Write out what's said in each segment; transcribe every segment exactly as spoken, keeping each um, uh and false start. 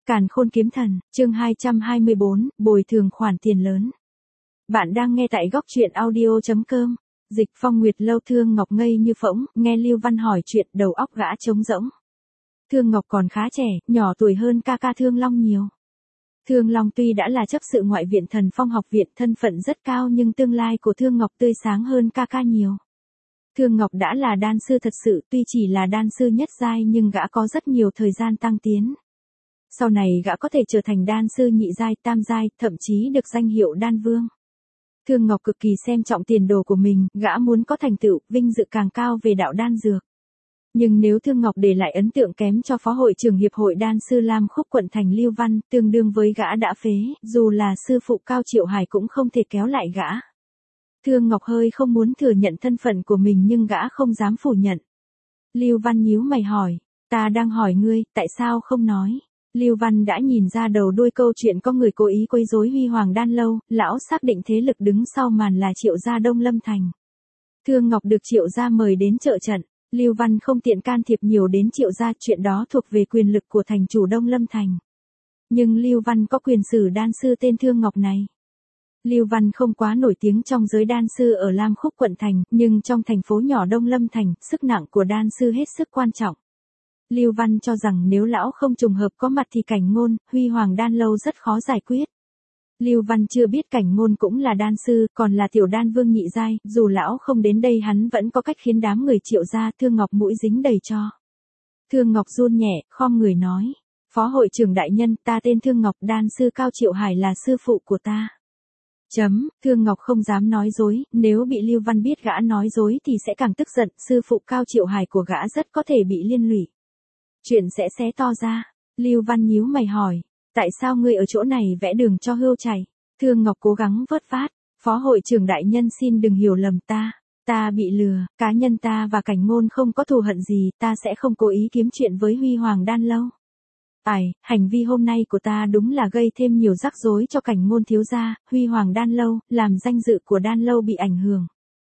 Càn Khôn Kiếm Thần, chương hai trăm hai mươi bốn, bồi thường khoản tiền lớn. Bạn đang nghe tại góc truyện audio chấm com. Dịch Phong Nguyệt Lâu. Thương Ngọc ngây như phỗng, nghe Lưu Văn hỏi chuyện, đầu óc gã trống rỗng. Thương Ngọc còn khá trẻ, nhỏ tuổi hơn ca ca Thương Long nhiều. Thương Long tuy đã là chấp sự ngoại viện Thần Phong học viện, thân phận rất cao, nhưng tương lai của Thương Ngọc tươi sáng hơn ca ca nhiều. Thương Ngọc đã là đan sư thật sự, tuy chỉ là đan sư nhất giai nhưng gã có rất nhiều thời gian tăng tiến. Sau này gã có thể trở thành đan sư nhị giai, tam giai, thậm chí được danh hiệu đan vương. Thương Ngọc cực kỳ xem trọng tiền đồ của mình, gã muốn có thành tựu, vinh dự càng cao về đạo đan dược. Nhưng nếu Thương Ngọc để lại ấn tượng kém cho phó hội trưởng hiệp hội đan sư Lam Khúc quận thành Lưu Văn, tương đương với gã đã phế, dù là sư phụ Cao Triệu Hải cũng không thể kéo lại gã. Thương Ngọc hơi không muốn thừa nhận thân phận của mình nhưng gã không dám phủ nhận. Lưu Văn nhíu mày hỏi, ta đang hỏi ngươi, tại sao không nói? Lưu Văn đã nhìn ra đầu đuôi câu chuyện có người cố ý quấy rối Huy Hoàng Đan Lâu, lão xác định thế lực đứng sau màn là Triệu gia Đông Lâm Thành. Thương Ngọc được Triệu gia mời đến trợ trận, Lưu Văn không tiện can thiệp nhiều đến Triệu gia, chuyện đó thuộc về quyền lực của thành chủ Đông Lâm Thành. Nhưng Lưu Văn có quyền xử đan sư tên Thương Ngọc này. Lưu Văn không quá nổi tiếng trong giới đan sư ở Lam Khúc quận thành, nhưng trong thành phố nhỏ Đông Lâm Thành, sức nặng của đan sư hết sức quan trọng. Lưu Văn cho rằng nếu lão không trùng hợp có mặt thì Cảnh Ngôn, Huy Hoàng Đan Lâu rất khó giải quyết. Lưu Văn chưa biết Cảnh Ngôn cũng là đan sư, còn là tiểu đan vương nhị giai, dù lão không đến đây hắn vẫn có cách khiến đám người Triệu gia. Thương Ngọc mũi dính đầy cho. Thương Ngọc run nhẹ, khom người nói, phó hội trưởng đại nhân, ta tên Thương Ngọc, đan sư Cao Triệu Hải là sư phụ của ta. Chấm, Thương Ngọc không dám nói dối, nếu bị Lưu Văn biết gã nói dối thì sẽ càng tức giận, sư phụ Cao Triệu Hải của gã rất có thể bị liên lụy. Chuyện sẽ xé to ra. Lưu Văn nhíu mày hỏi, tại sao ngươi ở chỗ này vẽ đường cho hươu chảy? Thương Ngọc cố gắng vớt vát, phó hội trưởng đại nhân xin đừng hiểu lầm ta, ta bị lừa, cá nhân ta và Cảnh Ngôn không có thù hận gì, ta sẽ không cố ý kiếm chuyện với Huy Hoàng Đan Lâu. Ai, hành vi hôm nay của ta đúng là gây thêm nhiều rắc rối cho Cảnh Ngôn thiếu gia, Huy Hoàng Đan Lâu, làm danh dự của Đan Lâu bị ảnh hưởng.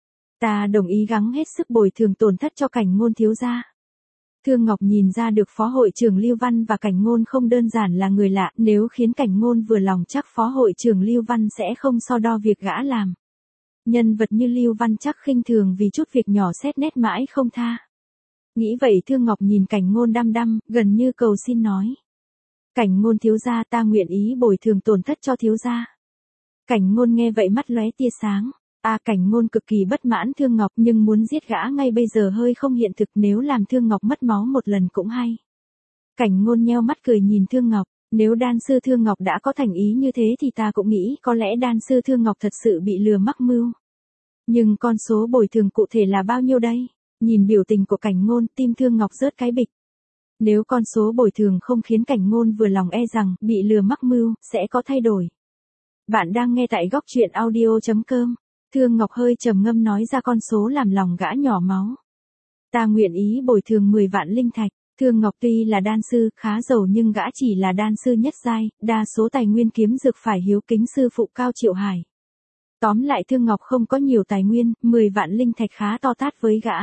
Ta đồng ý gắng hết sức bồi thường tổn thất cho Cảnh Ngôn thiếu gia. Thương Ngọc nhìn ra được phó hội trưởng Lưu Văn và Cảnh Ngôn không đơn giản là người lạ, nếu khiến Cảnh Ngôn vừa lòng chắc phó hội trưởng Lưu Văn sẽ không so đo việc gã làm. Nhân vật như Lưu Văn chắc khinh thường vì chút việc nhỏ xét nét mãi không tha. Nghĩ vậy Thương Ngọc nhìn Cảnh Ngôn đăm đăm, gần như cầu xin nói. Cảnh Ngôn thiếu gia, ta nguyện ý bồi thường tổn thất cho thiếu gia. Cảnh Ngôn nghe vậy mắt lóe tia sáng. À, Cảnh Ngôn cực kỳ bất mãn Thương Ngọc nhưng muốn giết gã ngay bây giờ hơi không hiện thực, nếu làm Thương Ngọc mất máu một lần cũng hay. Cảnh Ngôn nheo mắt cười nhìn Thương Ngọc, nếu đan sư Thương Ngọc đã có thành ý như thế thì ta cũng nghĩ có lẽ đan sư Thương Ngọc thật sự bị lừa mắc mưu. Nhưng con số bồi thường cụ thể là bao nhiêu đây? Nhìn biểu tình của Cảnh Ngôn, tim Thương Ngọc rớt cái bịch. Nếu con số bồi thường không khiến Cảnh Ngôn vừa lòng e rằng bị lừa mắc mưu sẽ có thay đổi. Bạn đang nghe tại góc truyện audio chấm com. Thương Ngọc hơi trầm ngâm nói ra con số làm lòng gã nhỏ máu. Ta nguyện ý bồi thường mười vạn linh thạch. Thương Ngọc tuy là đan sư, khá giàu nhưng gã chỉ là đan sư nhất giai, đa số tài nguyên kiếm dược phải hiếu kính sư phụ Cao Triệu Hải. Tóm lại Thương Ngọc không có nhiều tài nguyên, mười vạn linh thạch khá to tát với gã.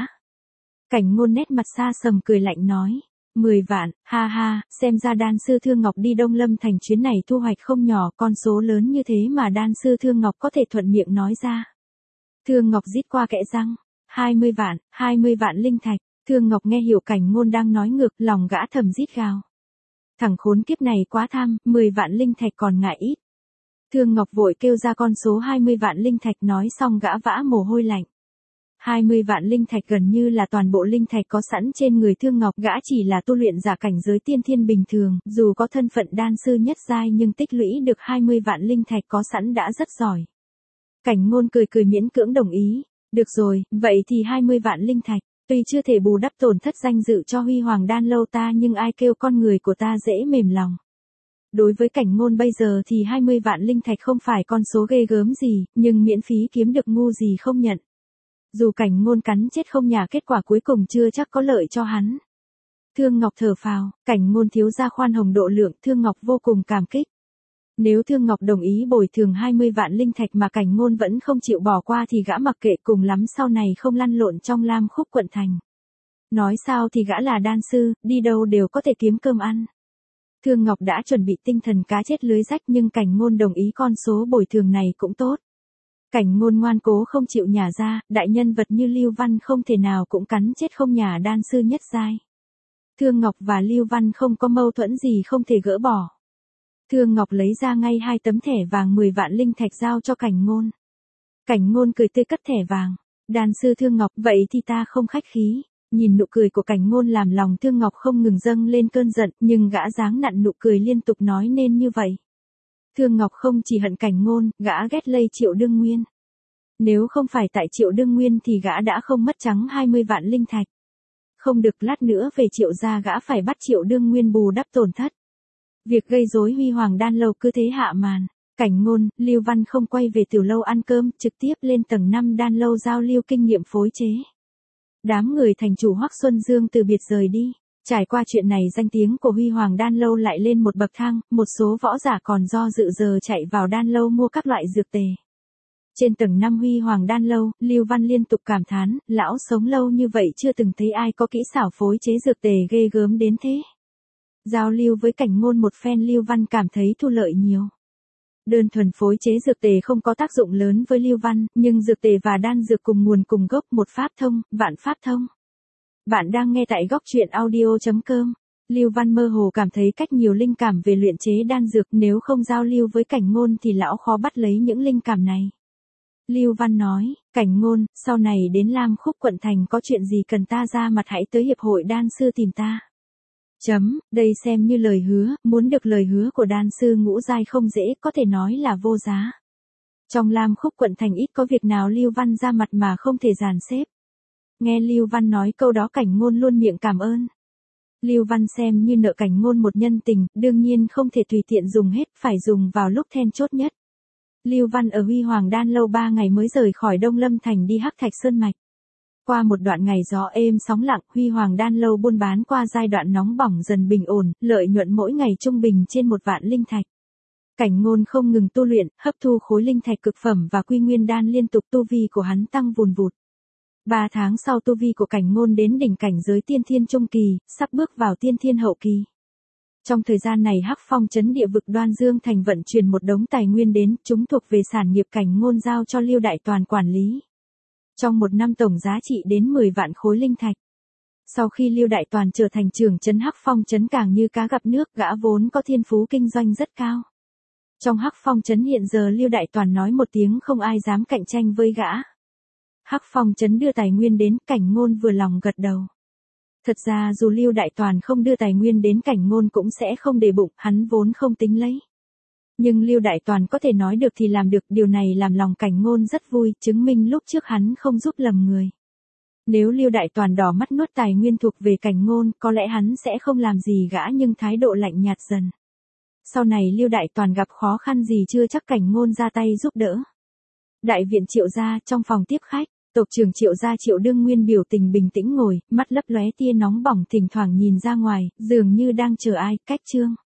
Cảnh Ngôn nét mặt xa sầm cười lạnh nói. mười vạn, ha ha, xem ra đan sư Thương Ngọc đi Đông Lâm Thành chuyến này thu hoạch không nhỏ, con số lớn như thế mà đan sư Thương Ngọc có thể thuận miệng nói ra. Thương Ngọc rít qua kẽ răng, hai mươi vạn, hai mươi vạn linh thạch. Thương Ngọc nghe hiểu Cảnh Ngôn đang nói ngược, lòng gã thầm rít gào. Thằng khốn kiếp này quá tham, mười vạn linh thạch còn ngại ít. Thương Ngọc vội kêu ra con số hai mươi vạn linh thạch, nói xong gã vã mồ hôi lạnh. hai mươi vạn linh thạch gần như là toàn bộ linh thạch có sẵn trên người Thương Ngọc, gã chỉ là tu luyện giả cảnh giới tiên thiên bình thường, dù có thân phận đan sư nhất giai nhưng tích lũy được hai mươi vạn linh thạch có sẵn đã rất giỏi. Cảnh Ngôn cười cười miễn cưỡng đồng ý, được rồi, vậy thì hai mươi vạn linh thạch, tuy chưa thể bù đắp tổn thất danh dự cho Huy Hoàng Đan Lâu ta nhưng ai kêu con người của ta dễ mềm lòng. Đối với Cảnh Ngôn bây giờ thì hai mươi vạn linh thạch không phải con số ghê gớm gì, nhưng miễn phí kiếm được ngu gì không nhận. Dù Cảnh Ngôn cắn chết không nhả, kết quả cuối cùng chưa chắc có lợi cho hắn. Thương Ngọc thở phào, Cảnh Ngôn thiếu gia khoan hồng độ lượng, Thương Ngọc vô cùng cảm kích. Nếu Thương Ngọc đồng ý bồi thường hai mươi vạn linh thạch mà Cảnh Ngôn vẫn không chịu bỏ qua thì gã mặc kệ, cùng lắm sau này không lăn lộn trong Lam Khúc quận thành. Nói sao thì gã là đan sư, đi đâu đều có thể kiếm cơm ăn. Thương Ngọc đã chuẩn bị tinh thần cá chết lưới rách nhưng Cảnh Ngôn đồng ý con số bồi thường này cũng tốt. Cảnh Ngôn ngoan cố không chịu nhả ra, đại nhân vật như Lưu Văn không thể nào cũng cắn chết không nhả đan sư nhất giai. Thương Ngọc và Lưu Văn không có mâu thuẫn gì không thể gỡ bỏ. Thương Ngọc lấy ra ngay hai tấm thẻ vàng mười vạn linh thạch giao cho Cảnh Ngôn. Cảnh Ngôn cười tươi cất thẻ vàng. Đan sư Thương Ngọc, vậy thì ta không khách khí. Nhìn nụ cười của Cảnh Ngôn làm lòng Thương Ngọc không ngừng dâng lên cơn giận, nhưng gã dáng nặn nụ cười liên tục nói nên như vậy. Thương Ngọc không chỉ hận Cảnh Ngôn, gã ghét lây Triệu Đương Nguyên. Nếu không phải tại Triệu Đương Nguyên thì gã đã không mất trắng hai mươi vạn linh thạch. Không được, lát nữa về Triệu gia gã phải bắt Triệu Đương Nguyên bù đắp tổn thất. Việc gây rối Huy Hoàng Đan lâu cứ thế hạ màn. Cảnh Ngôn, Lưu Văn không quay về tiểu lâu ăn cơm, trực tiếp lên tầng năm đan lâu giao lưu kinh nghiệm phối chế. Đám người thành chủ Hoắc Xuân Dương từ biệt rời đi. Trải qua chuyện này danh tiếng của Huy Hoàng Đan lâu lại lên một bậc thang, một số võ giả còn do dự giờ chạy vào đan lâu mua các loại dược tề. Trên tầng năm Huy Hoàng Đan lâu, Lưu Văn liên tục cảm thán, lão sống lâu như vậy chưa từng thấy ai có kỹ xảo phối chế dược tề ghê gớm đến thế. Giao lưu với Cảnh Ngôn một phen, Lưu Văn cảm thấy thu lợi nhiều. Đơn thuần phối chế dược tề không có tác dụng lớn với Lưu Văn, nhưng dược tề và đan dược cùng nguồn cùng gốc, một pháp thông, vạn pháp thông. Bạn đang nghe tại góc truyện audio chấm com. Lưu Văn mơ hồ cảm thấy cách nhiều linh cảm về luyện chế đan dược, nếu không giao lưu với Cảnh Ngôn thì lão khó bắt lấy những linh cảm này. Lưu Văn nói, Cảnh Ngôn, sau này đến Lam Khúc quận thành có chuyện gì cần ta ra mặt hãy tới hiệp hội đan sư tìm ta. Chấm, đây xem như lời hứa, muốn được lời hứa của đan sư ngũ giai không dễ, có thể nói là vô giá. Trong Lam Khúc quận thành ít có việc nào Lưu Văn ra mặt mà không thể dàn xếp. Nghe Lưu Văn nói câu đó, Cảnh Ngôn luôn miệng cảm ơn. Lưu Văn xem như nợ Cảnh Ngôn một nhân tình, đương nhiên không thể tùy tiện dùng hết, phải dùng vào lúc then chốt nhất. Lưu Văn ở Huy Hoàng Đan lâu ba ngày mới rời khỏi Đông Lâm thành đi Hắc Thạch Sơn mạch. Qua một đoạn ngày gió êm sóng lặng, Huy Hoàng Đan lâu buôn bán qua giai đoạn nóng bỏng dần bình ổn, lợi nhuận mỗi ngày trung bình trên một vạn linh thạch. Cảnh Ngôn không ngừng tu luyện, hấp thu khối linh thạch cực phẩm và quy nguyên đan liên tục, tu vi của hắn tăng vùn vụt. Ba tháng sau tu vi của Cảnh Ngôn đến đỉnh cảnh giới tiên thiên trung kỳ, sắp bước vào tiên thiên hậu kỳ. Trong thời gian này Hắc Phong trấn địa vực Đoan Dương thành vận chuyển một đống tài nguyên đến, chúng thuộc về sản nghiệp Cảnh Ngôn giao cho Lưu Đại Toàn quản lý. Trong một năm tổng giá trị đến mười vạn khối linh thạch. Sau khi Lưu Đại Toàn trở thành trưởng trấn Hắc Phong trấn càng như cá gặp nước, gã vốn có thiên phú kinh doanh rất cao. Trong Hắc Phong trấn hiện giờ Lưu Đại Toàn nói một tiếng không ai dám cạnh tranh với gã. Hắc Phong trấn đưa tài nguyên đến, Cảnh Ngôn vừa lòng gật đầu. Thật ra dù Lưu Đại Toàn không đưa tài nguyên đến, Cảnh Ngôn cũng sẽ không để bụng, hắn vốn không tính lấy. Nhưng Lưu Đại Toàn có thể nói được thì làm được, điều này làm lòng Cảnh Ngôn rất vui, chứng minh lúc trước hắn không giúp lầm người. Nếu Lưu Đại Toàn đỏ mắt nuốt tài nguyên thuộc về Cảnh Ngôn, có lẽ hắn sẽ không làm gì gã, nhưng thái độ lạnh nhạt dần. Sau này Lưu Đại Toàn gặp khó khăn gì chưa chắc Cảnh Ngôn ra tay giúp đỡ. Đại viện Triệu gia, trong phòng tiếp khách, tộc trưởng Triệu gia Triệu Đương Nguyên biểu tình bình tĩnh ngồi, mắt lấp lóe tia nóng bỏng, thỉnh thoảng nhìn ra ngoài, dường như đang chờ ai. Cách chương